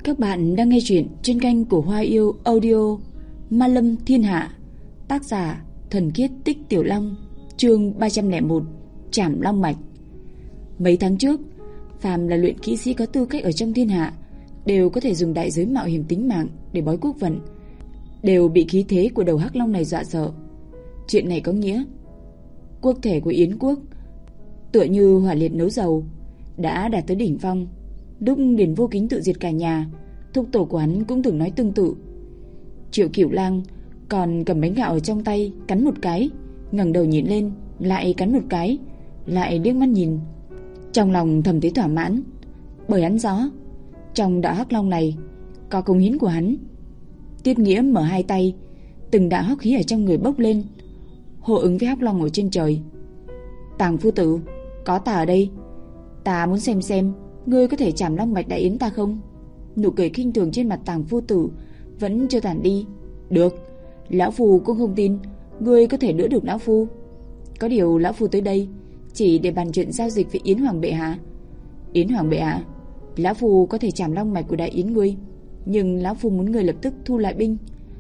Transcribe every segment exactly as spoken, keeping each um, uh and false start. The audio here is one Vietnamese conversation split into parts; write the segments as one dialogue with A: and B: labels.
A: Các bạn đang nghe chuyện trên kênh của Hoa Yêu Audio. Ma Lâm Thiên Hạ, tác giả Thuần Khiết Tích Tiểu Long, chương ba trăm lẻ một, Trảm Long Mạch. Mấy tháng trước, phàm là luyện kỹ sĩ có tư cách ở trong thiên hạ đều có thể dùng đại giới mạo hiểm tính mạng để bói quốc vận, đều bị khí thế của đầu hắc long này dọa sợ. Chuyện này có nghĩa quốc thể của Yến quốc tựa như hỏa liệt nấu dầu, đã đạt tới đỉnh phong. Lúc Điền Vô Kính tự diệt cả nhà, thúc tổ của hắn cũng từng nói tương tự. Triệu Cửu Lang còn cầm bánh gạo ở trong tay, cắn một cái, ngẩng đầu nhìn lên, lại cắn một cái, lại liếc mắt nhìn. Trong lòng thầm thấy thỏa mãn, bởi hắn rõ trong đạo hắc long này có công hiến của hắn. Tiết Nghĩa mở hai tay, từng đạo hắc khí ở trong người bốc lên, hô ứng với hắc long ở trên trời. Tàng phu tử, có ta ở đây, ta muốn xem xem ngươi có thể trảm long mạch đại yến ta không? Nụ cười khinh thường trên mặt Tàng phu tử vẫn chưa tàn đi. Được, lão phu cũng không tin ngươi có thể đỡ được lão phu. Có điều lão phu tới đây chỉ để bàn chuyện giao dịch với Yến Hoàng bệ hạ. Yến Hoàng bệ hạ, lão phu có thể trảm long mạch của đại yến ngươi, nhưng lão phu muốn ngươi lập tức thu lại binh,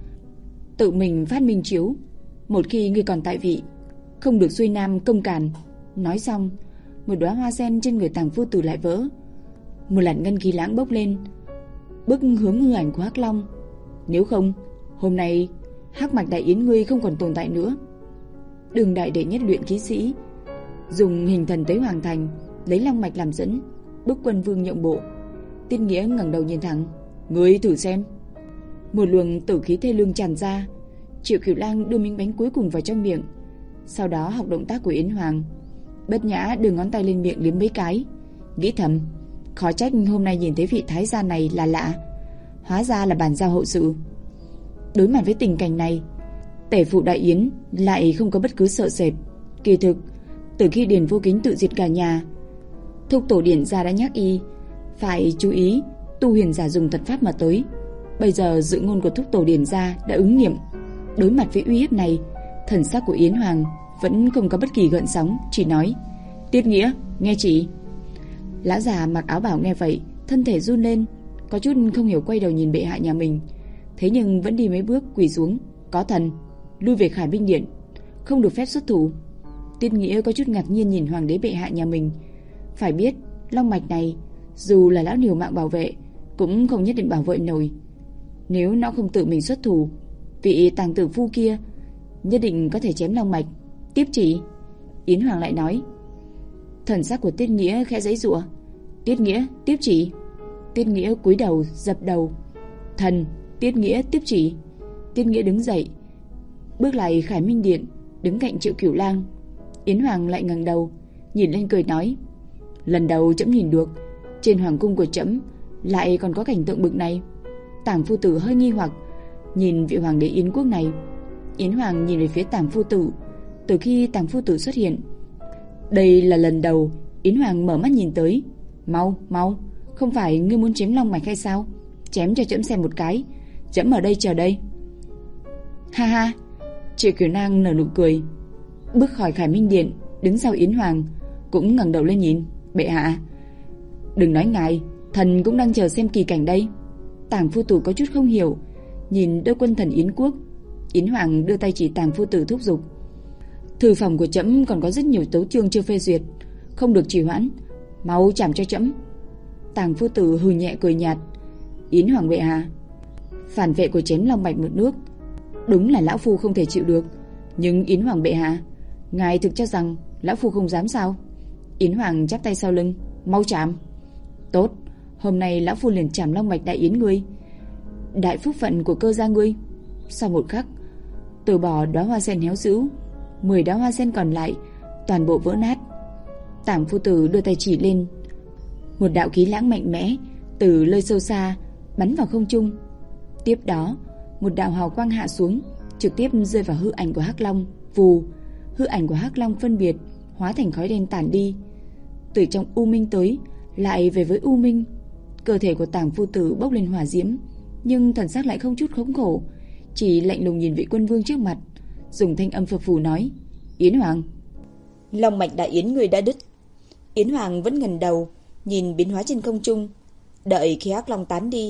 A: tự mình phát minh chiếu. Một khi ngươi còn tại vị, không được xuôi nam công càn. Nói xong, một đóa hoa sen trên người Tàng phu tử lại vỡ, một làn ngân khí lãng bốc lên, bước hướng hư ảnh của hắc long. Nếu không, hôm nay hắc mạch đại yến ngươi không còn tồn tại nữa. Đường đại đệ nhất luyện khí sĩ dùng hình thần tới hoàng thành, lấy long mạch làm dẫn, bức quân vương nhượng bộ. Tiết Nghĩa ngẩng đầu nhìn thẳng. Ngươi thử xem. Một luồng tử khí thê lương tràn ra. Triệu Cửu Lang đưa miếng bánh cuối cùng vào trong miệng, sau đó học động tác của Yến Hoàng, bất nhã đưa ngón tay lên miệng liếm mấy cái, nghĩ thầm, khó trách hôm nay nhìn thấy vị thái gia này là lạ, hóa ra là bàn giao hậu sự. Đối mặt với tình cảnh này, tể phụ đại yến lại không có bất cứ sợ sệt. Kỳ thực, từ khi Điền Vô Kính tự diệt cả nhà, thúc tổ Điền gia đã nhắc y phải chú ý tu huyền giả dùng thuật pháp mà tới. Bây giờ dự ngôn của thúc tổ Điền gia đã ứng nghiệm. Đối mặt với uy hiếp này, thần sắc của Yến Hoàng vẫn không có bất kỳ gợn sóng, chỉ nói: Tiết Nghĩa, nghe chị. Lão già mặc áo bào nghe vậy, thân thể run lên, có chút không hiểu quay đầu nhìn bệ hạ nhà mình, thế nhưng vẫn đi mấy bước quỳ xuống. Có thần, lui về Khải Binh Điện, không được phép xuất thủ. Tiết Nghĩa có chút ngạc nhiên nhìn hoàng đế bệ hạ nhà mình. Phải biết, long mạch này dù là lão liều mạng bảo vệ cũng không nhất định bảo vệ nổi. Nếu nó không tự mình xuất thủ, vị tàng tử phu kia nhất định có thể chém long mạch. Tiếp chỉ. Yến Hoàng lại nói. Thần sắc của Tiết Nghĩa khẽ giãy giụa. Tiết Nghĩa, tiếp chỉ. Tiết Nghĩa cúi đầu dập đầu. Thần, Tiết Nghĩa tiếp chỉ. Tiết Nghĩa đứng dậy, bước lại Khải Minh Điện, đứng cạnh Triệu Cửu Lang. Yến Hoàng lại ngẩng đầu, nhìn lên cười nói: Lần đầu trẫm nhìn được trên hoàng cung của trẫm lại còn có cảnh tượng bực này. Tàng phu tử hơi nghi hoặc nhìn vị hoàng đế Yến quốc này. Yến Hoàng nhìn về phía Tàng phu tử. Từ khi Tàng phu tử xuất hiện, đây là lần đầu Yến Hoàng mở mắt nhìn tới. Mau, mau, không phải ngươi muốn chém long mạch hay sao? Chém cho trẫm xem một cái, trẫm ở đây chờ đây. Ha ha. Triệu Cửu Lang nở nụ cười, bước khỏi Khải Minh Điện, đứng sau Yến Hoàng, cũng ngẩng đầu lên nhìn. Bệ hạ, đừng nói ngài, thần cũng đang chờ xem kỳ cảnh đây. Tàng phu tử có chút không hiểu, nhìn đôi quân thần Yến quốc. Yến Hoàng đưa tay chỉ Tàng phu tử thúc giục. Thư phòng của trẫm còn có rất nhiều tấu chương chưa phê duyệt, không được trì hoãn, mau chảm cho trẫm. Tàng phu tử hừ nhẹ cười nhạt. Yến Hoàng bệ hạ, phản vệ của chém long mạch một nước đúng là lão phu không thể chịu được, nhưng Yến Hoàng bệ hạ, ngài thực cho rằng lão phu không dám sao? Yến Hoàng chắp tay sau lưng. Mau chạm. Tốt, hôm nay lão phu liền chảm long mạch đại yến ngươi, đại phúc phận của cơ gia ngươi. Sau một khắc, từ bỏ đóa hoa sen héo rũ, mười đóa hoa sen còn lại toàn bộ vỡ nát. Tàng phu tử đưa tay chỉ lên, một đạo khí lãng mạnh mẽ từ nơi sâu xa bắn vào không trung. Tiếp đó, một đạo hào quang hạ xuống, trực tiếp rơi vào hư ảnh của hắc long. Vù, hư ảnh của hắc long phân biệt hóa thành khói đen tản đi. Từ trong u minh tới, lại về với u minh. Cơ thể của Tàng phu tử bốc lên hỏa diễm, nhưng thần sắc lại không chút khống khổ, chỉ lạnh lùng nhìn vị quân vương trước mặt, dùng thanh âm phập phù nói: Yến Hoàng, long mạch đại yến người đã đứt. Yến Hoàng vẫn ngẩng đầu nhìn biến hóa trên không trung, đợi khi hắc long tán đi,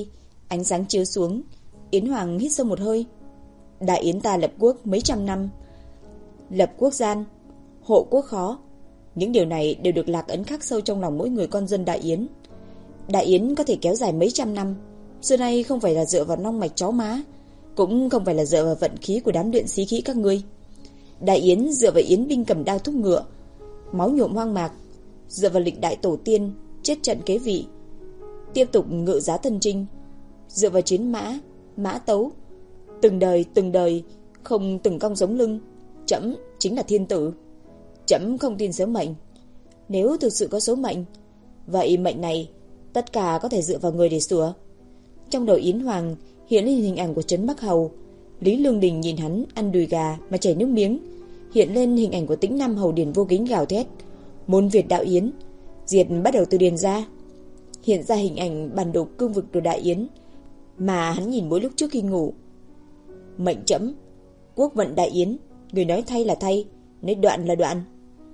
A: Ánh sáng chiếu xuống, Yến Hoàng hít sâu một hơi. Đại Yến ta lập quốc mấy trăm năm, lập quốc gian, hộ quốc khó. Những điều này đều được lạc ấn khắc sâu trong lòng mỗi người con dân Đại Yến. Đại Yến có thể kéo dài mấy trăm năm, xưa nay không phải là dựa vào long mạch chó má, cũng không phải là dựa vào vận khí của đám luyện khí khí các ngươi. Đại Yến dựa vào yến binh cầm đao thúc ngựa, máu nhuộm hoang mạc, dựa vào lịch đại tổ tiên chết trận kế vị, tiếp tục ngự giá thân trinh, dựa vào chiến mã, mã tấu, từng đời từng đời không từng cong giống lưng. Trẫm chính là thiên tử. Trẫm không tin số mệnh. Nếu thực sự có số mệnh, vậy mệnh này tất cả có thể dựa vào người để sửa. Trong đầu Yến Hoàng hiện lên hình ảnh của Trấn Bắc Hầu. Lý Lương Đình nhìn hắn ăn đùi gà mà chảy nước miếng. Hiện lên hình ảnh của Tĩnh Nam Hầu Điền Vô Kính gào thét: Môn Việt đạo Yến, diệt bắt đầu từ Điền gia. Hiện ra hình ảnh bản đồ cương vực của Đại Yến mà hắn nhìn mỗi lúc trước khi ngủ. Mệnh trẫm, quốc vận Đại Yến, người nói thay là thay, nói đoạn là đoạn.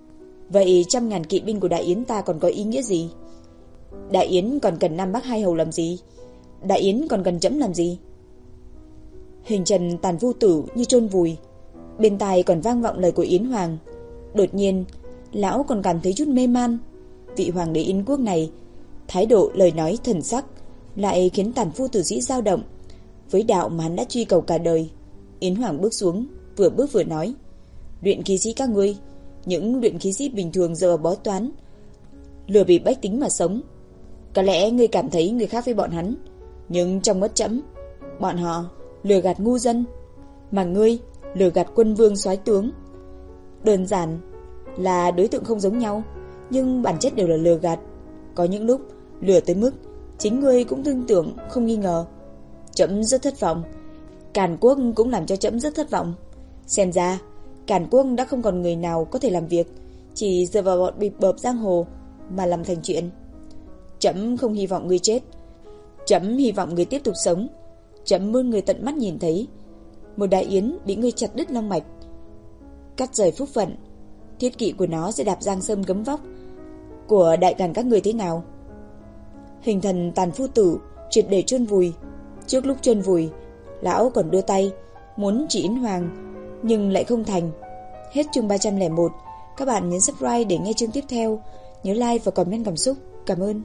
A: Vậy trăm ngàn kỵ binh của Đại Yến ta còn có ý nghĩa gì? Đại Yến còn cần Nam Bắc hai hầu làm gì? Đại Yến còn cần trẫm làm gì? Hình trần tàn vô tử như chôn vùi, bên tai còn vang vọng lời của Yến Hoàng. Đột nhiên, lão còn cảm thấy chút mê man. Vị hoàng đế Yến quốc này, thái độ, lời nói, thần sắc lại khiến tàn phu tử sĩ dao động. Với đạo mà hắn đã truy cầu cả đời. Yến Hoàng bước xuống, vừa bước vừa nói: Luyện khí sĩ các ngươi, những luyện khí sĩ bình thường giờ bói toán, lừa bịp bách tính mà sống. Có lẽ ngươi cảm thấy người khác với bọn hắn, nhưng trong mắt trẫm, bọn họ lừa gạt ngu dân, mà ngươi lừa gạt quân vương soái tướng. Đơn giản là đối tượng không giống nhau, nhưng bản chất đều là lừa gạt. Có những lúc lừa tới mức chính ngươi cũng tin tưởng không nghi ngờ. Trẫm rất thất vọng. Càn quốc cũng làm cho trẫm rất thất vọng. Xem ra Càn quốc đã không còn người nào có thể làm việc, chỉ dựa vào bọn bịp bợp giang hồ mà làm thành chuyện. Trẫm không hy vọng ngươi chết, trẫm hy vọng ngươi tiếp tục sống. Trẫm muốn người tận mắt nhìn thấy một Đại Yến bị ngươi chặt đứt long mạch, cắt rời phúc phận. Thiết kỵ của nó sẽ đạp giang sơn gấm vóc của đại càn các người thế nào. Hình thần tàn phu tử triệt để chôn vùi. Trước lúc chôn vùi, lão còn đưa tay muốn chỉ Yến Hoàng, nhưng lại không thành. Hết chương ba trăm lẻ một. Các bạn nhấn subscribe để nghe chương tiếp theo. Nhớ like và comment cảm xúc. Cảm ơn.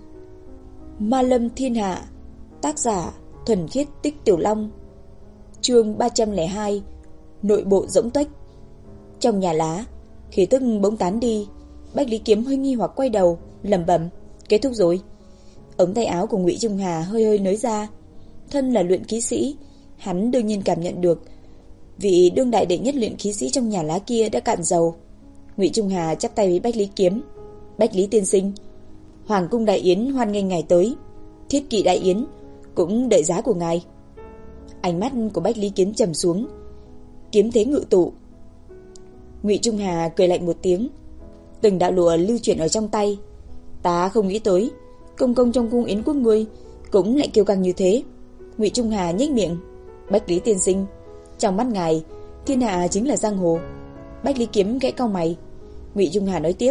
A: Ma Lâm Thiên Hạ, tác giả Thuần Khiết Tích Tiểu Long. Chương ba trăm lẻ hai. Nội bộ rỗng tuếch. Trong nhà lá, khí tức bỗng tán đi. Bách Lý Kiếm hơi nghi hoặc quay đầu, lẩm bẩm: kết thúc rồi. Ống tay áo của Ngụy Trung Hà hơi hơi nới ra. Thân là luyện khí sĩ, hắn đương nhiên cảm nhận được vị đương đại đệ nhất luyện khí sĩ trong nhà lá kia đã cạn dầu. Ngụy Trung Hà chắp tay với Bách Lý Kiếm: Bách Lý tiên sinh, Hoàng cung Đại Yến hoan nghênh ngài tới. Thiết kỵ Đại Yến cũng đợi giá của ngài. Ánh mắt của Bách Lý Kiếm trầm xuống, kiếm thế ngự tụ. Ngụy Trung Hà cười lạnh một tiếng, từng đạo lụa lưu chuyển ở trong tay. Ta không nghĩ tới công công trong cung Yến quốc ngươi cũng lại kiêu căng như thế. Ngụy Trung Hà nhếch miệng: Bách Lý tiên sinh, trong mắt ngài, thiên hạ chính là giang hồ. Bách Lý Kiếm khẽ cau mày. Ngụy Trung Hà nói tiếp: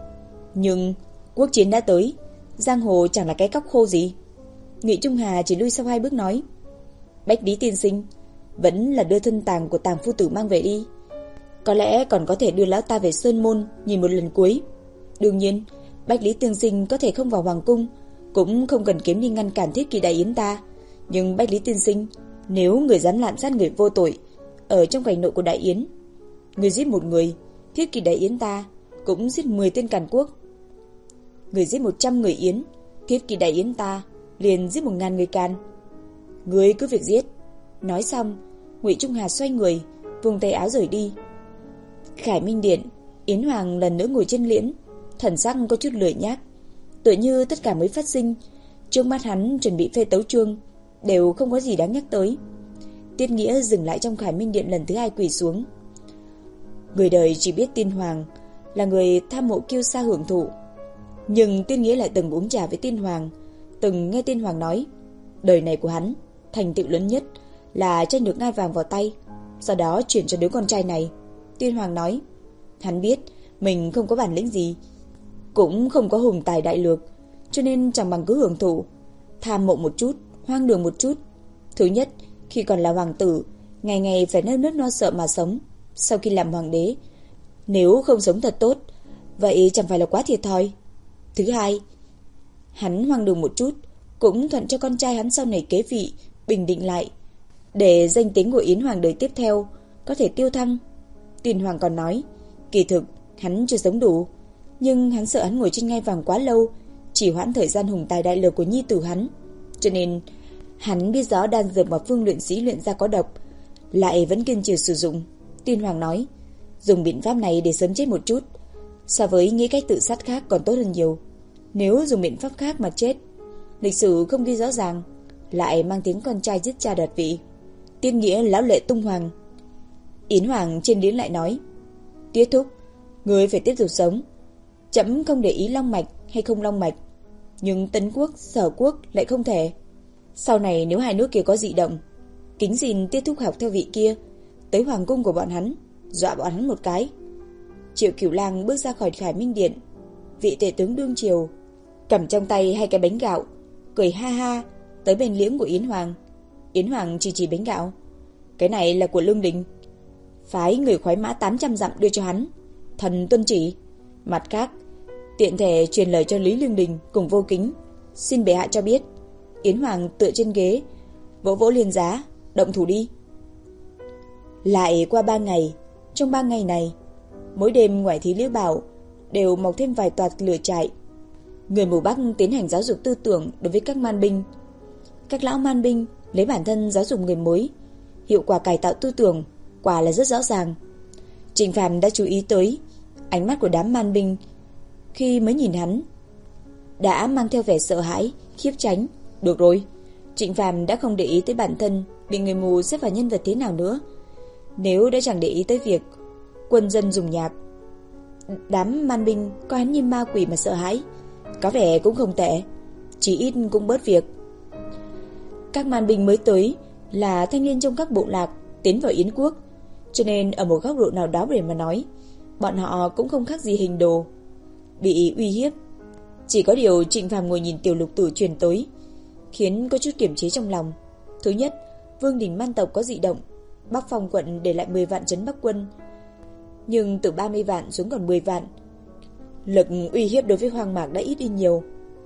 A: nhưng quốc chiến đã tới, giang hồ chẳng là cái cóc khô gì. Ngụy Trung Hà chỉ lui sau hai bước nói: Bách Lý tiên sinh, vẫn là đưa thân tàng của Tàng phu tử mang về đi. Có lẽ còn có thể đưa lão ta về Sơn Môn nhìn một lần cuối. Đương nhiên, Bách Lý tiên sinh có thể không vào hoàng cung, cũng không cần kiếm đi ngăn cản thiết kỵ Đại Yến ta. Nhưng Bách Lý tiên sinh, nếu người dám lạm sát người vô tội ở trong cảnh nội của Đại Yến, người giết một người, thiết kỵ Đại Yến ta cũng giết mười tên Càn quốc. Người giết một trăm người Yến, thiết kỵ Đại Yến ta liền giết một ngàn người Càn. Người cứ việc giết. Nói xong, Ngụy Trung Hà xoay người, vùng tay áo rời đi. Khải Minh Điện, Yến Hoàng lần nữa ngồi trên liễn, thần sắc có chút lười nhác, tựa như tất cả mới phát sinh. Trước mắt hắn chuẩn bị phê tấu chương đều không có gì đáng nhắc tới. Tiết Nghĩa dừng lại trong Khải Minh Điện lần thứ hai quỳ xuống. Người đời chỉ biết Tiên Hoàng là người tham mộ kiêu sa hưởng thụ, nhưng Tiết Nghĩa lại từng uống trà với Tiên Hoàng, từng nghe Tiên Hoàng nói đời này của hắn thành tựu lớn nhất là tranh được ngai vàng vào tay, sau đó chuyển cho đứa con trai này. Tiên Hoàng nói hắn biết mình không có bản lĩnh gì, cũng không có hùng tài đại lược, cho nên chẳng bằng cứ hưởng thụ, tham mộ một chút, hoang đường một chút, Thứ nhất, khi còn là hoàng tử, ngày ngày phải nơm nớp lo sợ mà sống. Sau khi làm hoàng đế, nếu không sống thật tốt, vậy chẳng phải là quá thiệt thòi. Thứ hai, hắn hoang đường một chút, cũng thuận cho con trai hắn sau này kế vị, bình định lại, để danh tiếng của Yến Hoàng đời tiếp theo có thể tiêu thăng. Tuyên Hoàng còn nói, kỳ thực hắn chưa sống đủ, nhưng hắn sợ hắn ngồi trên ngai vàng quá lâu, chỉ hoãn thời gian hùng tài đại lược của nhi tử hắn. Cho nên hắn biết rõ đan dược mà Phương luyện sĩ luyện ra có độc, lại vẫn kiên trì sử dụng. Tuyên Hoàng nói, dùng biện pháp này để sớm chết một chút, so với nghĩ cách tự sát khác còn tốt hơn nhiều. Nếu dùng biện pháp khác mà chết, lịch sử không ghi rõ ràng, lại mang tiếng con trai giết cha đoạt vị, tiên nghĩa lão lệ tung hoàng. Yến Hoàng trên điến lại nói, Tiết thúc, người phải tiếp tục sống. Chấm không để ý long mạch hay không long mạch, nhưng Tấn quốc, Sở quốc lại không thể. Sau này nếu hai nước kia có dị động, kính xin Tiết thúc học theo vị kia, tới hoàng cung của bọn hắn, dọa bọn hắn một cái. Triệu Cửu Lang bước ra khỏi Khải Minh Điện, vị tể tướng đương triều, cầm trong tay hai cái bánh gạo, cười ha ha tới bên liễm của Yến Hoàng. Yến Hoàng chỉ chỉ bánh gạo, cái này là của Lương Đình, phái người khoái mã tám trăm dặm đưa cho hắn, thần tuân chỉ. Mặt khác, tiện thể truyền lời cho Lý Lương Đình cùng Vô Kính, xin bệ hạ cho biết. Yến Hoàng tựa trên ghế, vỗ vỗ liền giá, động thủ đi. Lại qua ba ngày, trong ba ngày này, mỗi đêm ngoài Thí Liễu Bảo đều mọc thêm vài tòa lửa trại. Người mù Bắc tiến hành giáo dục tư tưởng đối với các man binh. Các lão man binh lấy bản thân giáo dục người mới, hiệu quả cải tạo tư tưởng quả là rất rõ ràng. Trịnh Phàm đã chú ý tới ánh mắt của đám man binh khi mới nhìn hắn, đã mang theo vẻ sợ hãi, khiếp tránh. Được rồi, Trịnh Phàm đã không để ý tới bản thân bị người mù xếp vào nhân vật thế nào nữa. Nếu đã chẳng để ý tới việc quân dân dùng nhạc, đám man binh coi hắn như ma quỷ mà sợ hãi, có vẻ cũng không tệ, chỉ ít cũng bớt việc. Các man binh mới tới là thanh niên trong các bộ lạc tiến vào Yến quốc, cho nên ở một góc độ nào đó để mà nói, bọn họ cũng không khác gì hình đồ bị uy hiếp. Chỉ có điều Trịnh Phàm ngồi nhìn Tiểu Lục Tử truyền tới, khiến có chút kiềm chế trong lòng. Thứ nhất, Vương đình man tộc có dị động, Bắc Phong quận để lại mười vạn trấn Bắc quân, nhưng từ ba mươi vạn xuống còn mười vạn, lực uy hiếp đối với Hoang Mạc đã ít đi nhiều.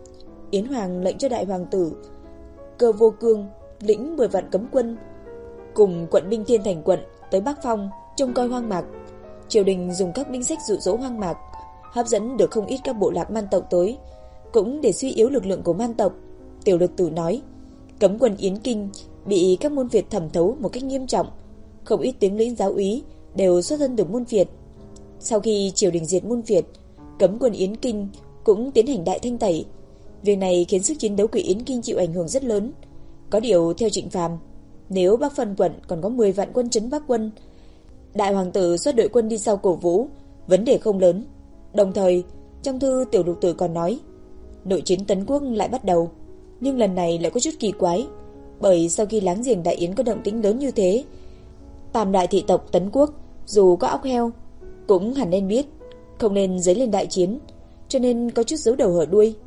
A: Yến Hoàng lệnh cho đại hoàng tử Cơ Vô Cương lĩnh mười vạn cấm quân cùng quận binh Thiên Thành quận tới Bắc Phong trông coi Hoang Mạc. Triều đình dùng các binh sách dụ dỗ Hoang Mạc, hấp dẫn được không ít các bộ lạc man tộc tới, cũng để suy yếu lực lượng của man tộc. Tiểu Lực Tử nói, cấm quân Yến Kinh bị các môn phiệt thẩm thấu một cách nghiêm trọng, không ít tướng lĩnh giáo úy đều xuất thân từ môn phiệt. Sau khi triều đình diệt môn phiệt, cấm quân Yến Kinh cũng tiến hành đại thanh tẩy. Việc này khiến sức chiến đấu của Yến Kinh chịu ảnh hưởng rất lớn. Có điều theo Trịnh Phàm, nếu Bắc Phân quận còn có mười vạn quân trấn Bắc quân, đại hoàng tử xuất đội quân đi sau cổ vũ, vấn đề không lớn. Đồng thời, trong thư Tiểu Lục Tử còn nói, nội chiến Tấn quốc lại bắt đầu, nhưng lần này lại có chút kỳ quái, bởi sau khi láng giềng Đại Yến có động tĩnh lớn như thế, tam đại thị tộc Tấn quốc dù có óc heo cũng hẳn nên biết, không nên dấy lên đại chiến, cho nên có chút giấu đầu hở đuôi.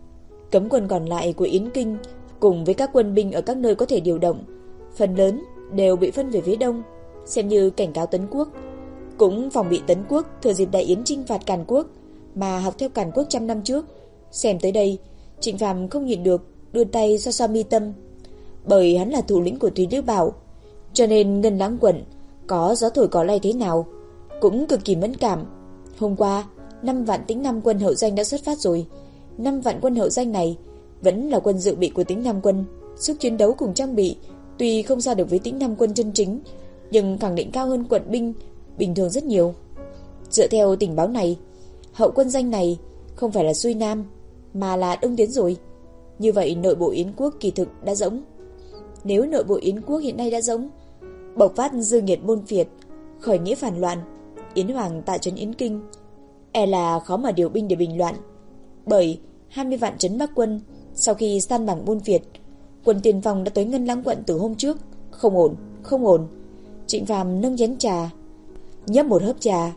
A: Cấm quân còn lại của Yến Kinh cùng với các quân binh ở các nơi có thể điều động, phần lớn đều bị phân về phía đông, xem như cảnh cáo Tấn quốc, cũng phòng bị Tấn quốc thừa dịp Đại Yến chinh phạt Càn quốc mà học theo Càn quốc trăm năm trước. Xem tới đây, Trịnh Phàm không nhịn được đưa tay xoa xoa mi tâm, bởi hắn là thủ lĩnh của Thúy Liễu Bảo, cho nên Ngân Lãng quận có gió thổi cỏ lay thế nào cũng cực kỳ mẫn cảm. Hôm qua, năm vạn Tĩnh Nam quân hậu danh đã xuất phát rồi. Năm vạn quân hậu danh này vẫn là quân dự bị của Tĩnh Nam quân, sức chiến đấu cùng trang bị tuy không so được với Tĩnh Nam quân chân chính, nhưng khẳng định cao hơn quận binh bình thường rất nhiều. Dựa theo tình báo này, hậu quân danh này không phải là xuôi nam mà là đông tiến rồi. Như vậy nội bộ Yến quốc kỳ thực đã rỗng. Nếu nội bộ Yến quốc hiện nay đã rỗng, bộc phát dư nghiệt môn phiệt, khởi nghĩa phản loạn, Yến Hoàng tại trấn Yến Kinh e là khó mà điều binh để bình loạn. Bởi hai mươi vạn trấn Bắc quân sau khi san bằng môn phiệt, quân tiền phòng đã tới Ngân Lãng quận từ hôm trước. Không ổn, không ổn. Trịnh Phàm nâng chén trà, nhấp một hớp trà.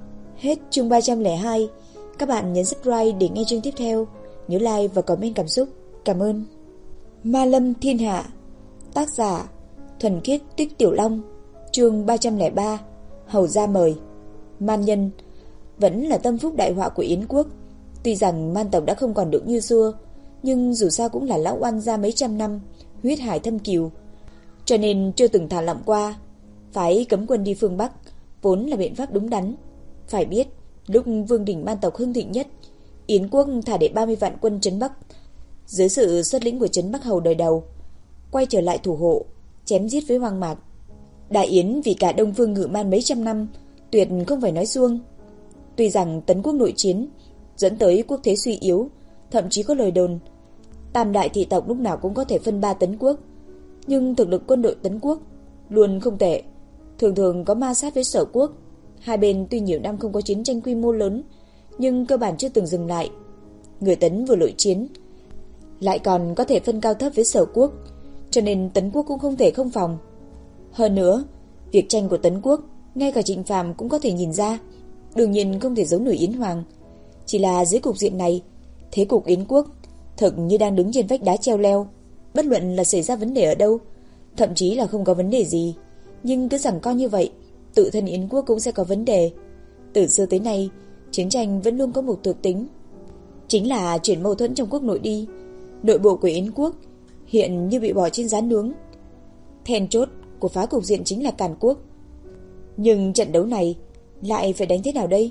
A: Hết chương ba trăm lẻ hai. Các bạn nhấn subscribe để nghe chương tiếp theo. Nhớ like và comment cảm xúc. Cảm ơn. Ma Lâm Thiên Hạ, Tác giả Thuần Khiết Tích Tiểu Long. Chương ba trăm lẻ ba. Hầu gia mời. Man nhân vẫn là tâm phúc đại họa của Yến quốc. Tuy rằng Man tộc đã không còn được như xưa, nhưng dù sao cũng là lão oan gia mấy trăm năm, huyết hải thâm cừu, cho nên chưa từng thả lỏng qua. Phải cấm quân đi phương Bắc vốn là biện pháp đúng đắn. Phải biết, lúc vương đỉnh Man tộc hưng thịnh nhất, Yến quốc thả để ba mươi vạn quân trấn Bắc, dưới sự xuất lĩnh của trấn Bắc hầu đời đầu, quay trở lại thủ hộ, chém giết với hoang mạc. Đại Yến vì cả Đông Phương ngự man mấy trăm năm, tuyệt không phải nói suông. Tuy rằng tấn quốc nội chiến dẫn tới quốc thế suy yếu, thậm chí có lời đồn tam đại thị tộc lúc nào cũng có thể phân ba tấn quốc, nhưng thực lực quân đội tấn quốc luôn không tệ, thường thường có ma sát với Sở quốc. Hai bên tuy nhiều năm không có chiến tranh quy mô lớn, nhưng cơ bản chưa từng dừng lại. Người tấn vừa nội chiến, lại còn có thể phân cao thấp với Sở quốc, cho nên tấn quốc cũng không thể không phòng. Hơn nữa, việc tranh của tấn quốc, ngay cả Trịnh Phàm cũng có thể nhìn ra, đương nhiên không thể giấu nổi Yến Hoàng. Chỉ là dưới cục diện này, thế cục Yến quốc thực như đang đứng trên vách đá treo leo. Bất luận là xảy ra vấn đề ở đâu, thậm chí là không có vấn đề gì, nhưng cứ rằng coi như vậy, tự thân Yến quốc cũng sẽ có vấn đề. Từ xưa tới nay, chiến tranh vẫn luôn có một thuộc tính, chính là chuyển mâu thuẫn trong quốc nội đi. Nội bộ của Yến quốc hiện như bị bỏ trên giá nướng. Then chốt của phá cục diện chính là Càn quốc. Nhưng trận đấu này lại phải đánh thế nào đây?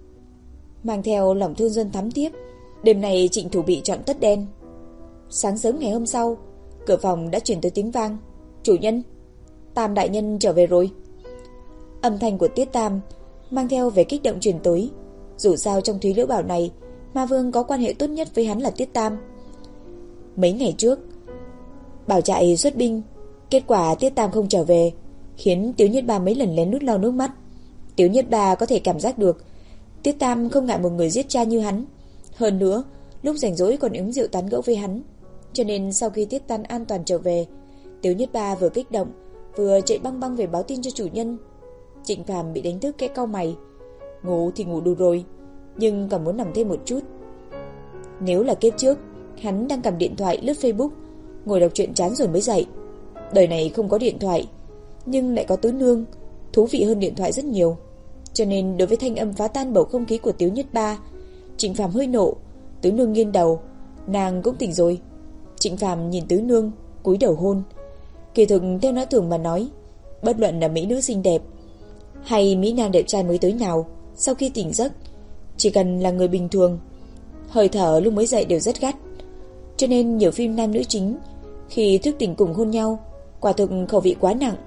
A: Mang theo lòng thương dân thắm tiếp, đêm nay Trịnh Thủ bị chọn tất đen. Sáng sớm ngày hôm sau, cửa phòng đã truyền tới tiếng vang. Chủ nhân, Tam đại nhân trở về rồi. Âm thanh của Tiết Tam mang theo vẻ kích động truyền tới. Dù sao trong Thúy Liễu Bảo này, Ma Vương có quan hệ tốt nhất với hắn là Tiết Tam. Mấy ngày trước, bảo chạy xuất binh, kết quả Tiết Tam không trở về, khiến Tiếu Nhất Ba mấy lần lén lút lau nước mắt. Tiếu Nhất Ba có thể cảm giác được Tiết Tam không ngại một người giết cha như hắn. Hơn nữa, lúc rảnh rỗi còn uống rượu tán gẫu với hắn. Cho nên sau khi Tiết Tam an toàn trở về, Tiếu Nhất Ba vừa kích động, vừa chạy băng băng về báo tin cho chủ nhân. Trịnh Phàm bị đánh thức cái cau mày. Ngủ thì ngủ đủ rồi, nhưng còn muốn nằm thêm một chút. Nếu là kiếp trước, hắn đang cầm điện thoại lướt Facebook, ngồi đọc truyện chán rồi mới dậy. Đời này không có điện thoại, nhưng lại có Tứ Nương, thú vị hơn điện thoại rất nhiều. Cho nên đối với thanh âm phá tan bầu không khí của Tiếu Nhất Ba, Trịnh Phàm hơi nộ. Tứ Nương nghiêng đầu, nàng cũng tỉnh rồi. Trịnh Phàm nhìn Tứ Nương, cúi đầu hôn. Kỳ thực theo nói thường mà nói, bất luận là mỹ nữ xinh đẹp hay mỹ nam đẹp trai mới tới nào, sau khi tỉnh giấc, chỉ cần là người bình thường, hơi thở lúc mới dậy đều rất gắt. Cho nên nhiều phim nam nữ chính khi thức tỉnh cùng hôn nhau, quả thực khẩu vị quá nặng.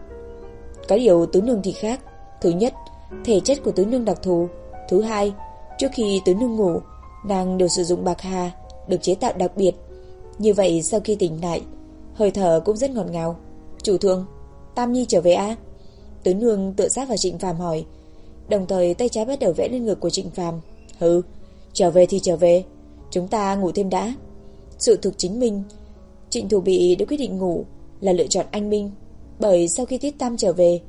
A: Có điều Tứ Nương thì khác. Thứ nhất, thể chất của Tứ Nương đặc thù. Thứ hai, trước khi Tứ Nương ngủ, nàng đều sử dụng bạc hà được chế tạo đặc biệt. Như vậy sau khi tỉnh lại, hơi thở cũng rất ngọt ngào. Chủ thượng, Tam Nhi trở về à? Tứ Nương tựa sát vào Trịnh Phàm hỏi, đồng thời tay trái bắt đầu vẽ lên ngực của Trịnh Phàm. Hừ, trở về thì trở về, chúng ta ngủ thêm đã. Sự thực chứng minh, Trịnh Thủ Bị đã quyết định ngủ là lựa chọn anh minh. Bởi sau khi Tiết Tam trở về,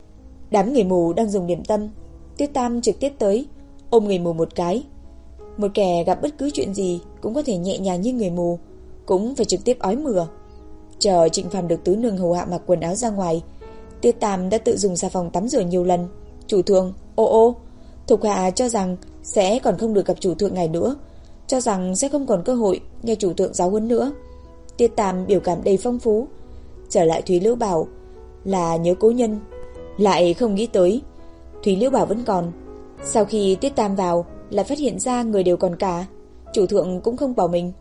A: đám người mù đang dùng điểm tâm, Tiết Tam trực tiếp tới ôm người mù một cái. Một kẻ gặp bất cứ chuyện gì cũng có thể nhẹ nhàng như người mù, cũng phải trực tiếp ói mửa. Chờ Trịnh Phàm được Tứ Nương hầu hạ mặc quần áo ra ngoài, Tiết Tam đã tự dùng xà phòng tắm rửa nhiều lần. Chủ thượng, ô ô, thuộc hạ cho rằng sẽ còn không được gặp chủ thượng ngày nữa, cho rằng sẽ không còn cơ hội nghe chủ thượng giáo huấn nữa. Tiết Tam biểu cảm đầy phong phú. Trở lại Thúy Liễu Bảo là nhớ cố nhân, lại không nghĩ tới Thúy Liễu Bảo vẫn còn. Sau khi Tiết Tam vào, lại phát hiện ra người đều còn cả, chủ thượng cũng không bỏ mình.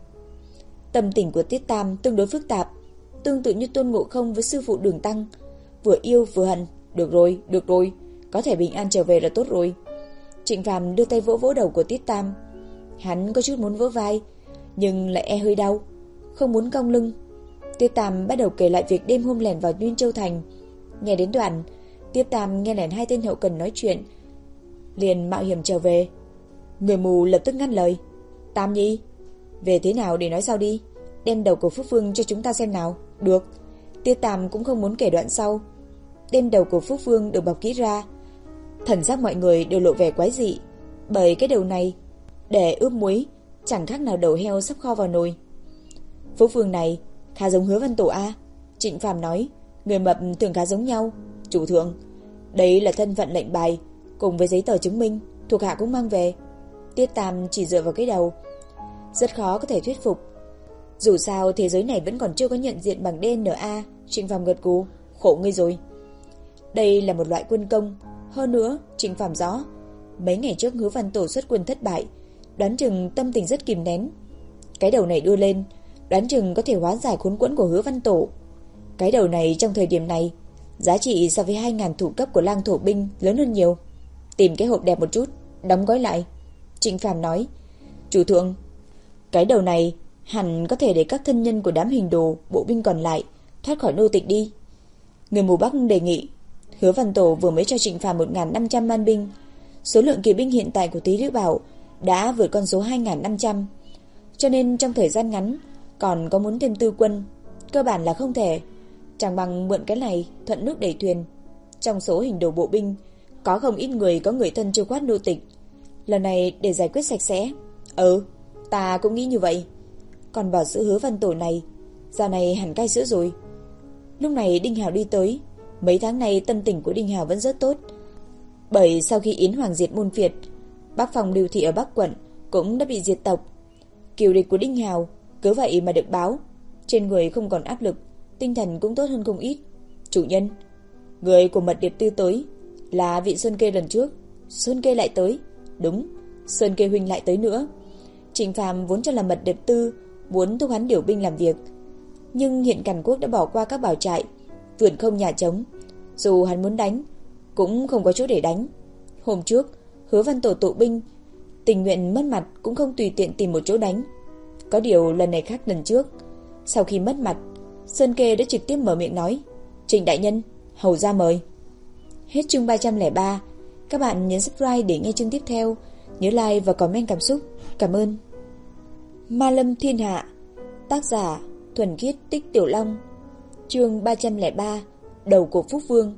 A: Tâm tình của Tiết Tam tương đối phức tạp, tương tự như Tôn Ngộ Không với sư phụ Đường Tăng, vừa yêu vừa hận. Được rồi, được rồi, có thể bình an trở về là tốt rồi. Trịnh Phàm đưa tay vỗ vỗ đầu của Tiết Tam. Hắn có chút muốn vỗ vai, nhưng lại e hơi đau, không muốn cong lưng. Tiết Tam bắt đầu kể lại việc đêm hôm lẻn vào Nguyên Châu Thành. Nghe đến đoạn, Tiết Tam nghe lẻn hai tên hậu cần nói chuyện, liền mạo hiểm trở về. Người mù lập tức ngắt lời. Tam Nhi, về thế nào để nói sau đi, đem đầu của Phúc Vương cho chúng ta xem nào. Được. Tiết Tam cũng không muốn kể đoạn sau. Đem đầu của Phúc Vương được bọc kỹ ra, thần sắc mọi người đều lộ vẻ quái dị, bởi cái đầu này để ướp muối chẳng khác nào đầu heo sắp kho vào nồi. Phúc Vương này khá giống Hứa Văn Tổ a. Trịnh Phàm nói, người mập thường khá giống nhau. Chủ thượng, đấy là thân phận lệnh bài cùng với giấy tờ chứng minh, thuộc hạ cũng mang về. Tiết Tam chỉ dựa vào cái đầu, rất khó có thể thuyết phục. Dù sao thế giới này vẫn còn chưa có nhận diện bằng đê en a. Trịnh Phàm gật gù, khổ ngươi rồi. Đây là một loại quân công. Hơn nữa, Trịnh Phàm rõ, mấy ngày trước Hứa Văn Tổ xuất quân thất bại, đoán chừng tâm tình rất kìm nén. Cái đầu này đưa lên, đoán chừng có thể hóa giải khốn quẫn của Hứa Văn Tổ. Cái đầu này trong thời điểm này, giá trị so với hai nghìn thủ cấp của lang thổ binh lớn hơn nhiều. Tìm cái hộp đẹp một chút, đóng gói lại. Trịnh Phàm nói, chủ thượng, cái đầu này hẳn có thể để các thân nhân của đám hình đồ bộ binh còn lại thoát khỏi nô tịch đi. Người mù Bắc đề nghị. Hứa Văn Tổ vừa mới cho Trịnh Phàm một nghìn năm trăm man binh. Số lượng kỵ binh hiện tại của Tý Lữ Bảo đã vượt con số hai nghìn năm trăm, cho nên trong thời gian ngắn còn có muốn thêm tư quân, cơ bản là không thể. Chẳng bằng mượn cái này thuận nước đẩy thuyền. Trong số hình đồ bộ binh có không ít người có người thân chưa quát nô tịch. Lần này để giải quyết sạch sẽ. Ừ, ta cũng nghĩ như vậy. Còn bảo sữa Hứa Văn Tổ này, dạo này hẳn cai sữa rồi. Lúc này Đinh Hào đi tới. Mấy tháng này tâm tình của Đinh Hào vẫn rất tốt. Bởi sau khi Yến Hoàng diệt môn phiệt, Bắc phòng Lưu Thị ở Bắc quận cũng đã bị diệt tộc. Kiều địch của Đinh Hào cứ vậy mà được báo. Trên người không còn áp lực, tinh thần cũng tốt hơn không ít. Chủ nhân, người của Mật Điệp Tư tới là vị Sơn Kê lần trước. Sơn Kê lại tới. Đúng, Sơn Kê huynh lại tới nữa. Trịnh Phàm vốn cho là Mật Điệp Tư muốn thúc hắn điều binh làm việc, nhưng hiện Càn Quốc đã bỏ qua các bảo trại, vườn không nhà trống. Dù hắn muốn đánh cũng không có chỗ để đánh. Hôm trước Hứa Văn Tổ tụ binh, tình nguyện mất mặt cũng không tùy tiện tìm một chỗ đánh. Có điều lần này khác lần trước. Sau khi mất mặt, Sơn Kê đã trực tiếp mở miệng nói, Trịnh đại nhân, hầu ra mời. Hết chương ba trăm lẻ ba. Các bạn nhấn subscribe để nghe chương tiếp theo. Nhớ like và comment cảm xúc. Cảm ơn. Ma Lâm Thiên Hạ. Tác giả Thuần Khiết Tích Tiểu Long. Chương ba trăm lẻ ba. Đầu của Phúc Vương.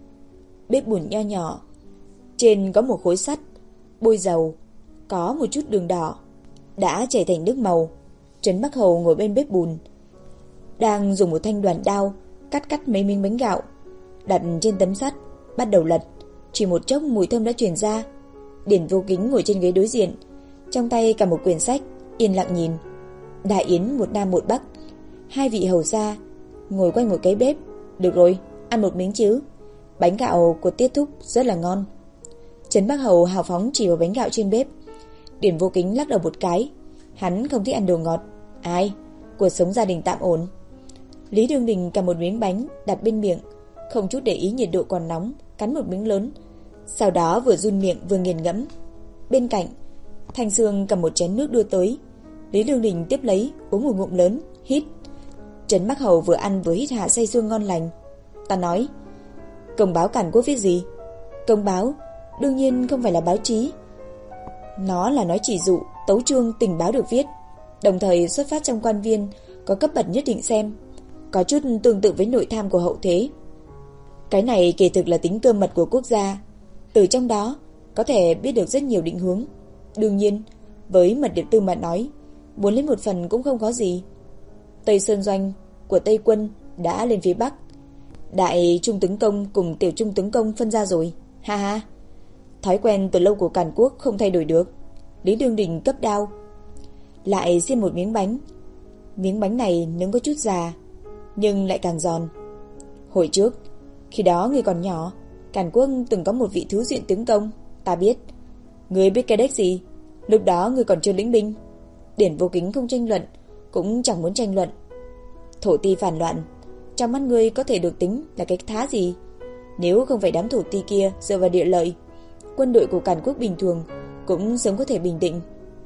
A: Bếp bùn nho nhỏ, trên có một khối sắt bôi dầu, có một chút đường đỏ đã chảy thành nước màu. Trấn Bắc Hầu ngồi bên bếp bùn, đang dùng một thanh đoàn đao cắt cắt mấy miếng bánh gạo, đặt trên tấm sắt, bắt đầu lật. Chỉ một chốc mùi thơm đã truyền ra. Điển Vô Kính ngồi trên ghế đối diện, trong tay cầm một quyển sách, yên lặng nhìn. Đại yến một nam một bắc, hai vị hầu gia ngồi quanh một cái bếp. Được rồi, ăn một miếng chứ. Bánh gạo của Tiết thúc rất là ngon. Trấn Bắc Hầu hào phóng chỉ vào bánh gạo trên bếp. Điển Vô Kính lắc đầu một cái, hắn không thích ăn đồ ngọt. Ai, cuộc sống gia đình tạm ổn. Lý Đương Đình cầm một miếng bánh đặt bên miệng, không chút để ý nhiệt độ còn nóng, cắn một miếng lớn, sau đó vừa run miệng vừa nghiền ngẫm. Bên cạnh, Thanh Sương cầm một chén nước đưa tới. Lý Đương Đình tiếp lấy, uống một ngụm lớn, hít. Trấn Bắc Hầu vừa ăn vừa hít hạ say sưa ngon lành. Ta nói, công báo Càn Quốc viết gì? Công báo đương nhiên không phải là báo chí, nó là nói chỉ dụ tấu chương tình báo được viết, đồng thời xuất phát trong quan viên có cấp bậc nhất định xem, có chút tương tự với nội tham của hậu thế. Cái này kỳ thực là tính cơ mật của quốc gia, từ trong đó có thể biết được rất nhiều định hướng. Đương nhiên, với Mật Điệp Tư mà nói, muốn lấy một phần cũng không có gì. Tây Sơn doanh của Tây quân đã lên phía Bắc, đại trung tướng công cùng tiểu trung tướng công phân ra rồi. Ha ha, thói quen từ lâu của Càn Quốc không thay đổi được. Lý Đương Đình cấp đao, lại xiên một miếng bánh. Miếng bánh này nướng có chút già, nhưng lại càng giòn. Hồi trước, khi đó người còn nhỏ, Càn Quốc từng có một vị thứ diện tướng công. Ta biết. Người biết cái đếch gì? Lúc đó người còn chưa lĩnh binh. Điển Vô Kính không tranh luận, cũng chẳng muốn tranh luận. Thổ ti phản loạn, trong mắt ngươi có thể được tính là cái thá gì? Nếu không phải đám thổ ti kia dựa vào địa lợi, quân đội của Càn Quốc bình thường cũng sớm có thể bình định.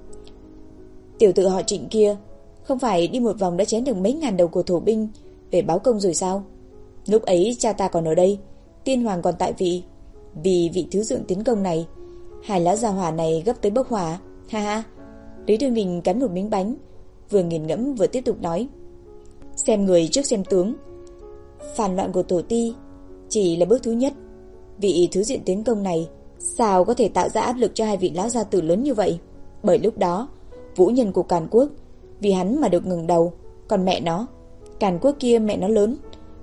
A: Tiểu tử họ Trịnh kia không phải đi một vòng đã chém được mấy ngàn đầu của thổ binh về báo công rồi sao? Lúc ấy cha ta còn ở đây, tiên hoàng còn tại vị. Vì vị thứ dưỡng tiến công này, hai lá gia hỏa này gấp tới bốc hỏa. Ha ha. Lý Đương Đình cắn một miếng bánh, vừa nghiền ngẫm vừa tiếp tục nói. Xem người trước xem tướng. Phản loạn của Tổ Ti chỉ là bước thứ nhất. Vị thứ diện tiến công này sao có thể tạo ra áp lực cho hai vị lão gia tử lớn như vậy? Bởi lúc đó vũ nhân của Càn Quốc vì hắn mà được ngừng đầu. Còn mẹ nó, Càn Quốc kia mẹ nó lớn,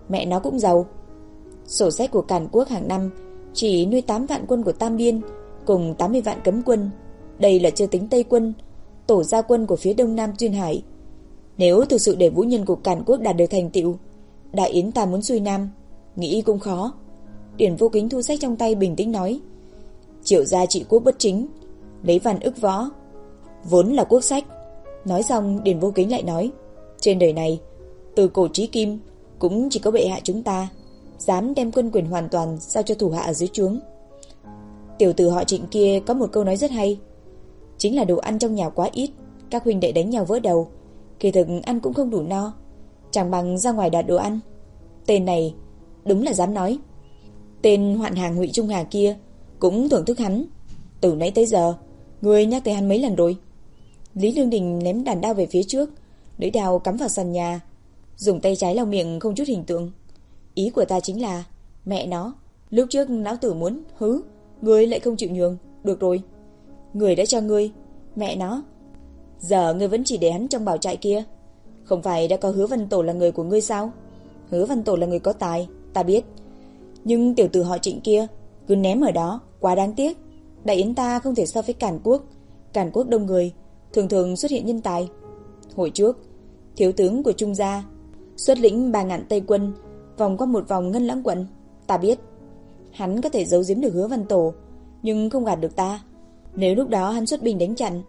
A: Mẹ nó cũng giàu. Sổ sách của Càn Quốc hàng năm chỉ nuôi tám vạn quân của Tam Biên cùng tám mươi vạn cấm quân. Đây là chưa tính Tây quân, tổ gia quân của phía đông nam duyên hải. Nếu thực sự để vũ nhân của Càn Quốc đạt được thành tựu, Đại Yến ta muốn xuôi nam, nghĩ cũng khó. Điển Vô Kính thu sách trong tay bình tĩnh nói: Triệu gia trị quốc bất chính, lấy văn ức võ, vốn là quốc sách. Nói xong Điển Vô Kính lại nói: Trên đời này, từ cổ chí kim, cũng chỉ có bệ hạ chúng ta dám đem quân quyền hoàn toàn giao cho thủ hạ ở dưới trướng. Tiểu tử họ Trịnh kia có một câu nói rất hay, chính là đồ ăn trong nhà quá ít, các huynh đệ đánh nhau vỡ đầu, kỳ thực ăn cũng không đủ no, chẳng bằng ra ngoài đoạt đồ ăn. Tên này đúng là dám nói. Tên hoạn hàng Ngụy Trung Hà kia cũng thưởng thức hắn. Từ nãy tới giờ, người nhắc tới hắn mấy lần rồi. Lý Lương Đình ném đàn đao về phía trước, lưỡi đao cắm vào sàn nhà, dùng tay trái lau miệng không chút hình tượng. Ý của ta chính là, mẹ nó, lúc trước lão tử muốn hứ, ngươi lại không chịu nhường. Được rồi, người đã cho ngươi, mẹ nó, giờ ngươi vẫn chỉ để hắn trong bảo trại kia. Không phải đã có Hứa Văn Tổ là người của ngươi sao? Hứa Văn Tổ là người có tài, ta biết, nhưng tiểu tử họ Trịnh kia cứ ném ở đó, quá đáng tiếc. Đại Yến ta không thể so với Càn Quốc. Càn Quốc đông người, thường thường xuất hiện nhân tài. Hồi trước, thiếu tướng của Trung gia xuất lĩnh ba ngàn Tây quân vòng qua một vòng Ngân Lãng quận. Ta biết hắn có thể giấu giếm được Hứa Văn Tổ, nhưng không gạt được ta. Nếu lúc đó hắn xuất binh đánh chặn,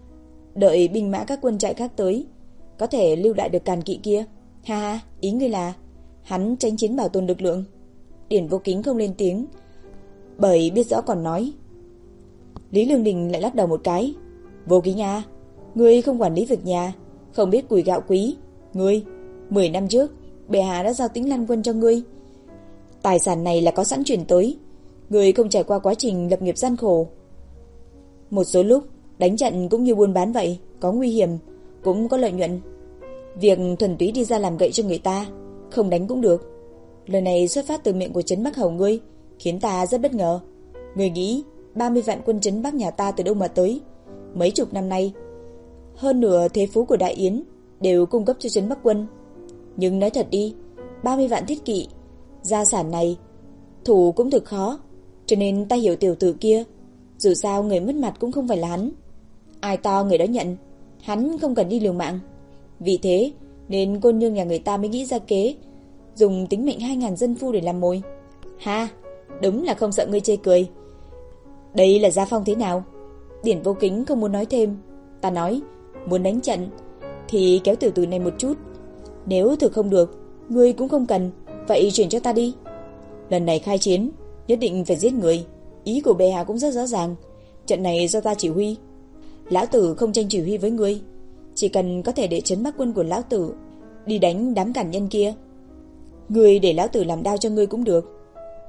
A: đợi binh mã các quân trại khác tới, có thể lưu lại được Càn kỵ kia. Ha ha, ý ngươi là hắn tranh chiến bảo tồn lực lượng. Điển Vô Kính không lên tiếng, bởi biết rõ còn nói. Lý Lương Đình lại lắc đầu một cái. Vô Kính à, ngươi không quản lý việc nhà, không biết củi gạo quý. Ngươi, mười năm trước bệ hạ đã giao Tĩnh Lan quân cho ngươi, tài sản này là có sẵn chuyển tới. Ngươi không trải qua quá trình lập nghiệp gian khổ. Một số lúc đánh trận cũng như buôn bán vậy, có nguy hiểm cũng có lợi nhuận. Việc thuần túy đi ra làm gậy cho người ta, không đánh cũng được. Lời này xuất phát từ miệng của Trấn Bắc Hầu ngươi, khiến ta rất bất ngờ. Ngươi nghĩ ba mươi vạn quân Trấn Bắc nhà ta từ đâu mà tới? Mấy chục năm nay, hơn nửa thế phú của Đại Yến đều cung cấp cho Trấn Bắc quân. Nhưng nói thật đi, ba mươi vạn thiết kỵ, gia sản này thủ cũng thực khó. Cho nên ta hiểu tiểu tử kia, dù sao người mất mặt cũng không phải là hắn. Ai to người đó nhận, hắn không cần đi liều mạng. Vì thế nên cô nương nhà người ta mới nghĩ ra kế dùng tính mệnh hai ngàn dân phu để làm mồi. Ha, đúng là không sợ ngươi chê cười. Đây là gia phong thế nào? Điển Vô Kính không muốn nói thêm. Ta nói, muốn đánh trận thì kéo tiểu tử này một chút. Nếu thực không được, ngươi cũng không cần, vậy chuyển cho ta đi. Lần này khai chiến, nhất định phải giết người. Ý của bệ hạ cũng rất rõ ràng, trận này do ta chỉ huy. Lão tử không tranh chỉ huy với ngươi, chỉ cần có thể để Trấn Bắc quân của lão tử đi đánh đám cản nhân kia. Ngươi để lão tử làm đao cho ngươi cũng được.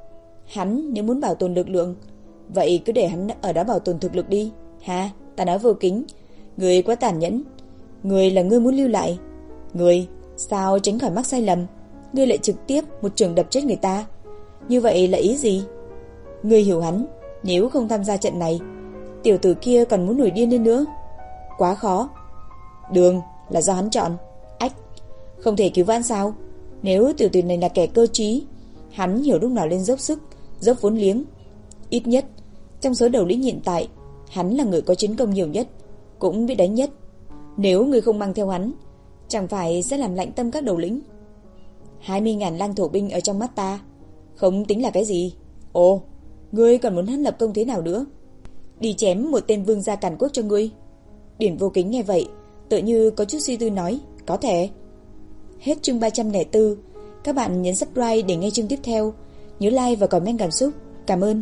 A: Hắn nếu muốn bảo tồn lực lượng, vậy cứ để hắn ở đó bảo tồn thực lực đi. Ha, ta nói Vô Kính, ngươi quá tàn nhẫn. Ngươi là ngươi muốn lưu lại, ngươi sao tránh khỏi mắc sai lầm? Ngươi lại trực tiếp một trường đập chết người ta, như vậy là ý gì? Ngươi hiểu hắn, nếu không tham gia trận này, tiểu tử kia còn muốn nổi điên lên nữa. Quá khó. Đường là do hắn chọn. Ách, không thể cứu vãn sao? Nếu tiểu tử này là kẻ cơ trí, hắn hiểu lúc nào lên dốc sức, dốc vốn liếng. Ít nhất trong số đầu lĩnh hiện tại, hắn là người có chiến công nhiều nhất, cũng biết đánh nhất. Nếu người không mang theo hắn, chẳng phải sẽ làm lạnh tâm các đầu lĩnh. Hai mươi ngàn lang thổ binh ở trong mắt ta không tính là cái gì. Ồ, ngươi còn muốn hắn lập công thế nào nữa? Đi chém một tên vương gia Càn Quốc cho ngươi. Điển Vô Kính nghe vậy, tự như có chút suy tư nói, có thể. Hết chương ba trăm lẻ bốn. Các bạn nhấn subscribe để nghe chương tiếp theo. Nhớ like và comment cảm xúc. Cảm ơn.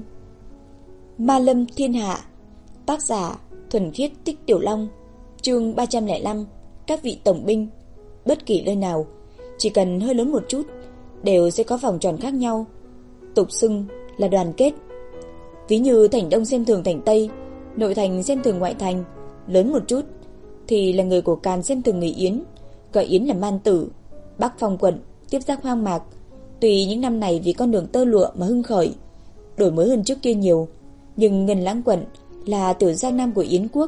A: Ma Lâm Thiên Hạ. Tác giả Thuần Khiết Tích Tiểu Long. Chương ba trăm lẻ năm. Các vị tổng binh. Bất kỳ nơi nào, chỉ cần hơi lớn một chút, đều sẽ có vòng tròn khác nhau, tục xưng là đoàn kết. Ví như thành Đông xem thường thành Tây, nội thành xem thường ngoại thành. Lớn một chút thì là người của Càn xem thường người Yến, gọi Yến là man tử. Bắc Phong quận tiếp giáp hoang mạc, tùy những năm này vì con đường tơ lụa mà hưng khởi, đổi mới hơn trước kia nhiều. Nhưng Ngân Lãng quận là tiểu giang nam của Yến quốc.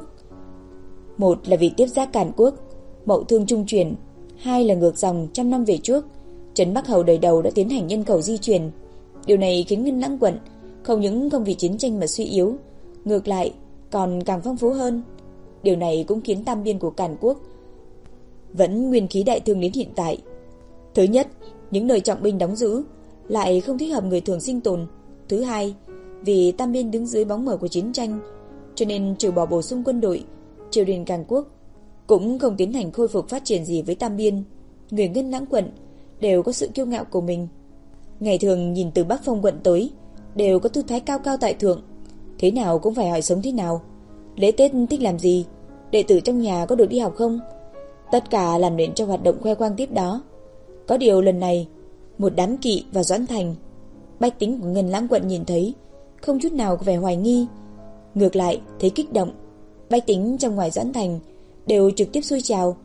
A: Một là vì tiếp giáp Càn quốc, mậu thương trung truyền, hai là ngược dòng trăm năm về trước, Trấn Bắc Hầu đời đầu đã tiến hành nhân khẩu di chuyển. Điều này khiến Ngân Lãng quận không những không vì chiến tranh mà suy yếu, ngược lại còn càng phong phú hơn. Điều này cũng khiến tam biên của Càn Quốc vẫn nguyên khí đại thương đến hiện tại. Thứ nhất, những nơi trọng binh đóng giữ lại không thích hợp người thường sinh tồn. Thứ hai, vì tam biên đứng dưới bóng mờ của chiến tranh, cho nên trừ bỏ bổ sung quân đội, triều đình Càn Quốc cũng không tiến hành khôi phục phát triển gì với tam biên. Người Ngân Lãng quận đều có sự kiêu ngạo của mình. Ngày thường nhìn từ Bắc Phong quận tới đều có tư thái cao cao tại thượng, thế nào cũng phải hỏi sống thế nào, lễ Tết thích làm gì, đệ tử trong nhà có được đi học không, tất cả làm đến cho hoạt động khoe khoang tiếp đó. Có điều lần này một đám kỵ và Doãn Thành, bách tính của Ngân Lãng quận nhìn thấy không chút nào có vẻ hoài nghi, ngược lại thấy kích động. Bách tính trong ngoài Doãn Thành đều trực tiếp xôi chào.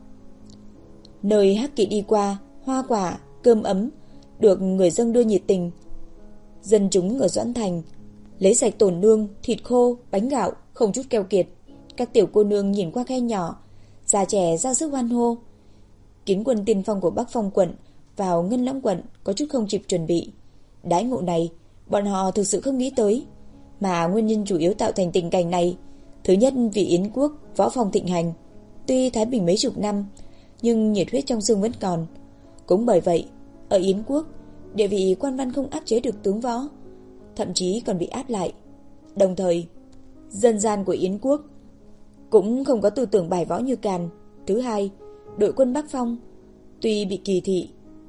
A: Nơi hắc kỵ đi qua, hoa quả, cơm ấm được người dâng đưa nhiệt tình. Dân chúng ở Doãn Thành lấy sạch tổn nương, thịt khô, bánh gạo, không chút keo kiệt. Các tiểu cô nương nhìn qua khe nhỏ, già trẻ ra sức hoan hô. Kiến quân tiên phong của Bắc Phong quận vào Ngân Lãng quận có chút không kịp chuẩn bị. Đãi ngộ này bọn họ thực sự không nghĩ tới, mà nguyên nhân chủ yếu tạo thành tình cảnh này, thứ nhất vì Yến quốc võ phong thịnh hành, tuy thái bình mấy chục năm nhưng nhiệt huyết trong xương vẫn còn. Cũng bởi vậy, ở Yến quốc, địa vị quan văn không áp chế được tướng võ, thậm chí còn bị áp lại. Đồng thời, dân gian của Yến quốc cũng không có tư tưởng bài võ như Càn. Thứ hai, đội quân Bắc Phong tuy bị kỳ thị,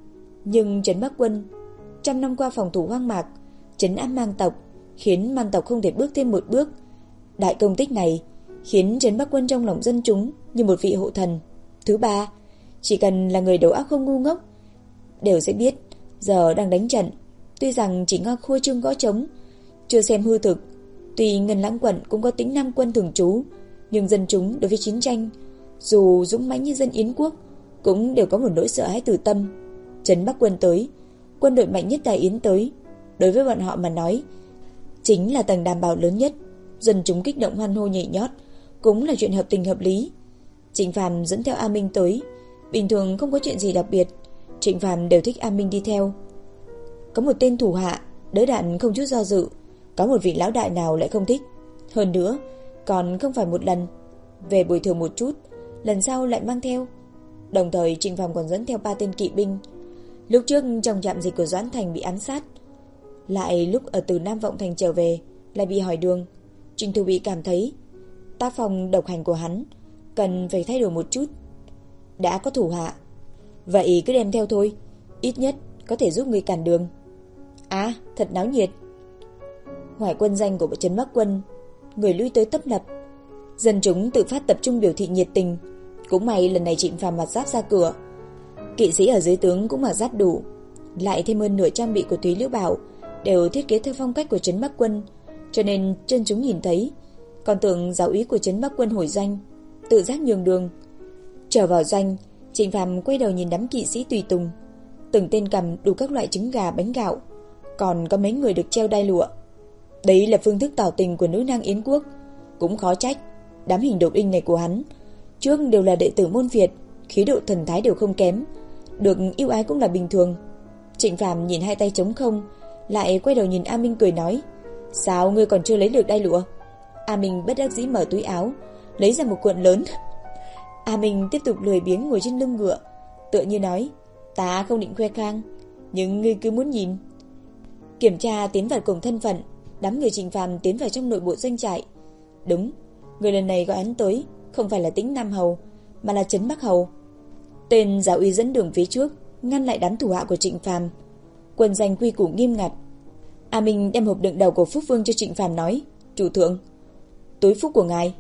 A: nhưng Trấn Bắc quân trăm năm qua phòng thủ hoang mạc, trấn áp Mang tộc, khiến Mang tộc không thể bước thêm một bước. Đại công tích này khiến Trấn Bắc quân trong lòng dân chúng như một vị hộ thần. Thứ ba, chỉ cần là người đầu óc không ngu ngốc đều sẽ biết giờ đang đánh trận. Tuy rằng chỉ ngao khua trương gõ trống, chưa xem hư thực, tuy Ngân Lãng quận cũng có tính Nam quân thường trú, nhưng dân chúng đối với chiến tranh, dù dũng mãnh như dân Yến quốc, cũng đều có một nỗi sợ hãi từ tâm. Trấn Bắc quân tới, quân đội mạnh nhất Đại Yến tới, đối với bọn họ mà nói chính là tầng đảm bảo lớn nhất. Dân chúng kích động hoan hô nhảy nhót cũng là chuyện hợp tình hợp lý. Trịnh Phàm dẫn theo A Minh tới, bình thường không có chuyện gì đặc biệt, Trịnh Phàm đều thích A Minh đi theo. Có một tên thủ hạ đỡ đạn không chút do dự, có một vị lão đại nào lại không thích. Hơn nữa còn không phải một lần, về bồi thường một chút, lần sau lại mang theo. Đồng thời Trịnh Phàm còn dẫn theo ba tên kỵ binh. Lúc trước trong trạm dịch của Doãn Thành bị ám sát, lại lúc ở từ Nam Vọng Thành trở về lại bị hỏi đường. Trình Thủ Bị cảm thấy tác phong độc hành của hắn cần phải thay đổi một chút. Đã có thủ hạ, vậy cứ đem theo thôi, ít nhất có thể giúp người cản đường. À, thật náo nhiệt. Ngoài quân danh của Trấn Bắc quân, người lui tới tấp nập, dân chúng tự phát tập trung biểu thị nhiệt tình. Cũng may lần này Trịnh Phàm mặc giáp ra cửa, kỵ sĩ ở dưới tướng cũng mặc giáp đủ, lại thêm hơn nửa trang bị của Thúy Liễu Bảo đều thiết kế theo phong cách của Trấn Bắc quân, cho nên chân chúng nhìn thấy còn tưởng giáo úy của Trấn Bắc quân hồi doanh, tự giác nhường đường. Trở vào doanh, Trịnh Phàm quay đầu nhìn đám kỵ sĩ tùy tùng, từng tên cầm đủ các loại trứng gà bánh gạo, còn có mấy người được treo đai lụa. Đấy là phương thức tỏ tình của nữ nang Yến quốc. Cũng khó trách đám hình độc đinh này của hắn trước đều là đệ tử môn Việt, khí độ thần thái đều không kém, được yêu ái cũng là bình thường. Trịnh Phàm nhìn hai tay trống không, lại quay đầu nhìn A Minh cười nói: "Sao ngươi còn chưa lấy được đai lụa?" A Minh bất đắc dĩ mở túi áo, lấy ra một cuộn lớn. A Minh tiếp tục lười biếng ngồi trên lưng ngựa, tựa như nói: "Ta không định khoe khoang, nhưng ngươi cứ muốn nhìn." Kiểm tra tiến vào cùng thân phận, đám người Trịnh Phàm tiến vào trong nội bộ doanh trại. Đúng, người lần này gọi hắn tới không phải là Tĩnh Nam hầu, mà là Trấn Bắc hầu. Tên giáo uy dẫn đường phía trước, ngăn lại đám thủ hạ của Trịnh Phàm. Quân danh quy củ nghiêm ngặt. A Minh đem hộp đựng đầu của Phúc Vương cho Trịnh Phàm nói: "Chủ thượng, túi phúc của ngài."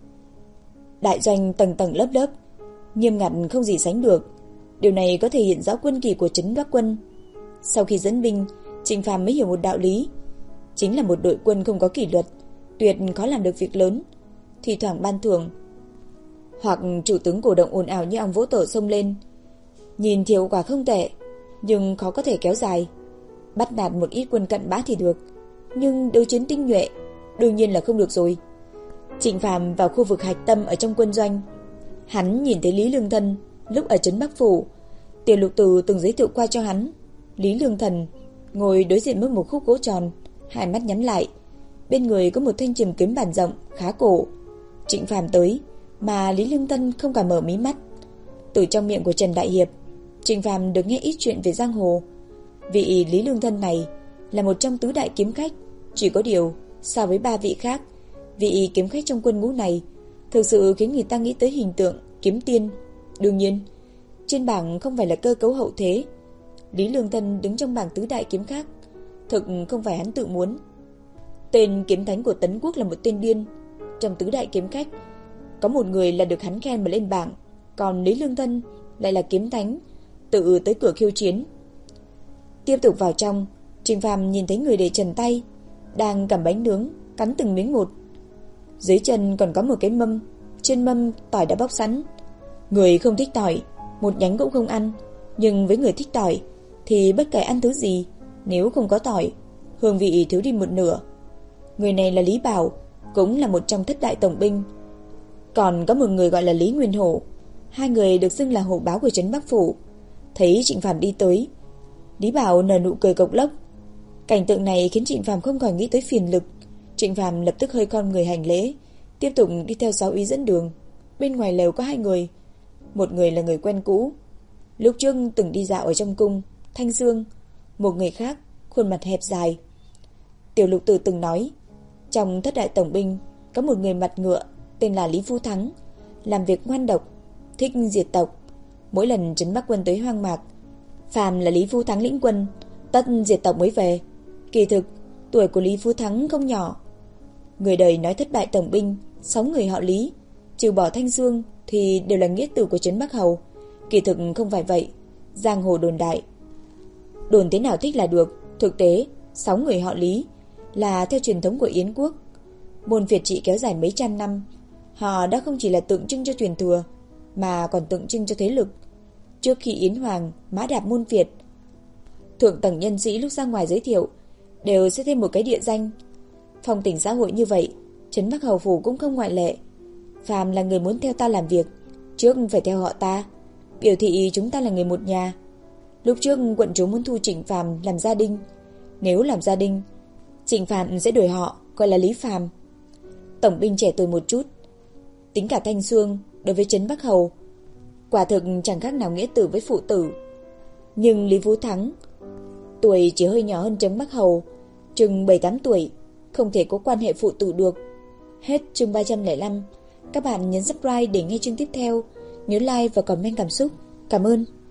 A: Đại doanh tầng tầng lớp lớp, nghiêm ngặt không gì sánh được. Điều này có thể hiện rõ quân kỳ của Trấn Bắc quân. Sau khi dẫn binh, Trịnh Phàm mới hiểu một đạo lý, chính là một đội quân không có kỷ luật, tuyệt khó làm được việc lớn. Thì thoảng ban thưởng, hoặc chủ tướng cổ động ồn ào như ong vỗ tổ xông lên, nhìn thì hiệu quả không tệ, nhưng khó có thể kéo dài. Bắt nạt một ít quân cận bã thì được, nhưng đối chiến tinh nhuệ đương nhiên là không được rồi. Trịnh Phàm vào khu vực hạch tâm ở trong quân doanh. Hắn nhìn thấy Lý Lương Thân lúc ở trấn Bắc phủ Tiểu Lục Tử từng giới thiệu qua cho hắn. Lý Lương Thần ngồi đối diện với một khúc gỗ tròn, hai mắt nhắm lại, bên người có một thanh trường kiếm bản rộng khá cổ. Trịnh Phàm tới mà Lý Lương Tân không cả mở mí mắt. Từ trong miệng của Trần Đại Hiệp, Trịnh Phàm được nghe ít chuyện về giang hồ. Vị Lý Lương Tân này là một trong tứ đại kiếm khách, chỉ có điều so với ba vị khác, vị kiếm khách trong quân ngũ này thực sự khiến người ta nghĩ tới hình tượng kiếm tiên. Đương nhiên, trên bảng không phải là cơ cấu hậu thế. Lý Lương Tân đứng trong bảng tứ đại kiếm khác, thực không phải hắn tự muốn. Tên kiếm thánh của Tấn Quốc là một tên điên. Trong tứ đại kiếm khách, có một người là được hắn khen mà lên bảng, còn Lý Lương Tân lại là kiếm thánh, tự tới cửa khiêu chiến. Tiếp tục vào trong, Trịnh Phàm nhìn thấy người để trần tay, đang cầm bánh nướng, cắn từng miếng một. Dưới chân còn có một cái mâm, trên mâm tỏi đã bóc sẵn. Người không thích tỏi, một nhánh cũng không ăn, nhưng với người thích tỏi thì bất kể ăn thứ gì, nếu không có tỏi, hương vị thiếu đi một nửa. Người này là Lý Bảo, cũng là một trong thất đại tổng binh. Còn có một người gọi là Lý Nguyên Hổ, hai người được xưng là hổ báo của trấn Bắc Phủ. Thấy Trịnh Phàm đi tới, Lý Bảo nở nụ cười cộc lốc. Cảnh tượng này khiến Trịnh Phàm không còn nghĩ tới phiền lực. Trịnh Phàm lập tức hơi khom người hành lễ, tiếp tục đi theo giáo úy dẫn đường. Bên ngoài lều có hai người, một người là người quen cũ, lúc trước từng đi dạo ở trong cung Thanh Dương, một người khác khuôn mặt hẹp dài. Tiểu Lục Tử từng nói, trong thất đại tổng binh có một người mặt ngựa tên là Lý Phú Thắng, làm việc ngoan độc, thích diệt tộc. Mỗi lần trấn Bắc quân tới hoang mạc, phàm là Lý Phú Thắng lĩnh quân, tất diệt tộc mới về. Kỳ thực tuổi của Lý Phú Thắng không nhỏ. Người đời nói thất đại tổng binh sáu người họ Lý, trừ bỏ Thanh Dương thì đều là nghĩa tử của trấn Bắc Hầu. Kỳ thực không phải vậy, giang hồ đồn đại. Đồn thế nào thích là được, thực tế sáu người họ Lý là theo truyền thống của Yến quốc. Môn Việt trị kéo dài mấy trăm năm, họ đã không chỉ là tượng trưng cho truyền thừa mà còn tượng trưng cho thế lực. Trước khi Yến Hoàng mã đạp môn Việt, thượng tầng nhân sĩ lúc ra ngoài giới thiệu đều sẽ thêm một cái địa danh. Phong tình xã hội như vậy, trấn Bắc Hầu phủ cũng không ngoại lệ. Phàm là người muốn theo ta làm việc, trước phải theo họ ta, biểu thị chúng ta là người một nhà. Lúc trước quận chúa muốn thu Trịnh Phàm làm gia đình, nếu làm gia đình, Trịnh Phàm sẽ đổi họ gọi là Lý Phàm. Tổng binh trẻ tuổi một chút, tính cả Thanh Xương đối với trấn Bắc Hầu quả thực chẳng khác nào nghĩa tử với phụ tử. Nhưng Lý Phú Thắng tuổi chỉ hơi nhỏ hơn trấn Bắc Hầu, chừng bảy tám tuổi, không thể có quan hệ phụ tử được. Hết chương ba trăm lẻ năm. Các bạn nhấn subscribe để nghe chương tiếp theo. Nhớ like và comment cảm xúc. Cảm ơn.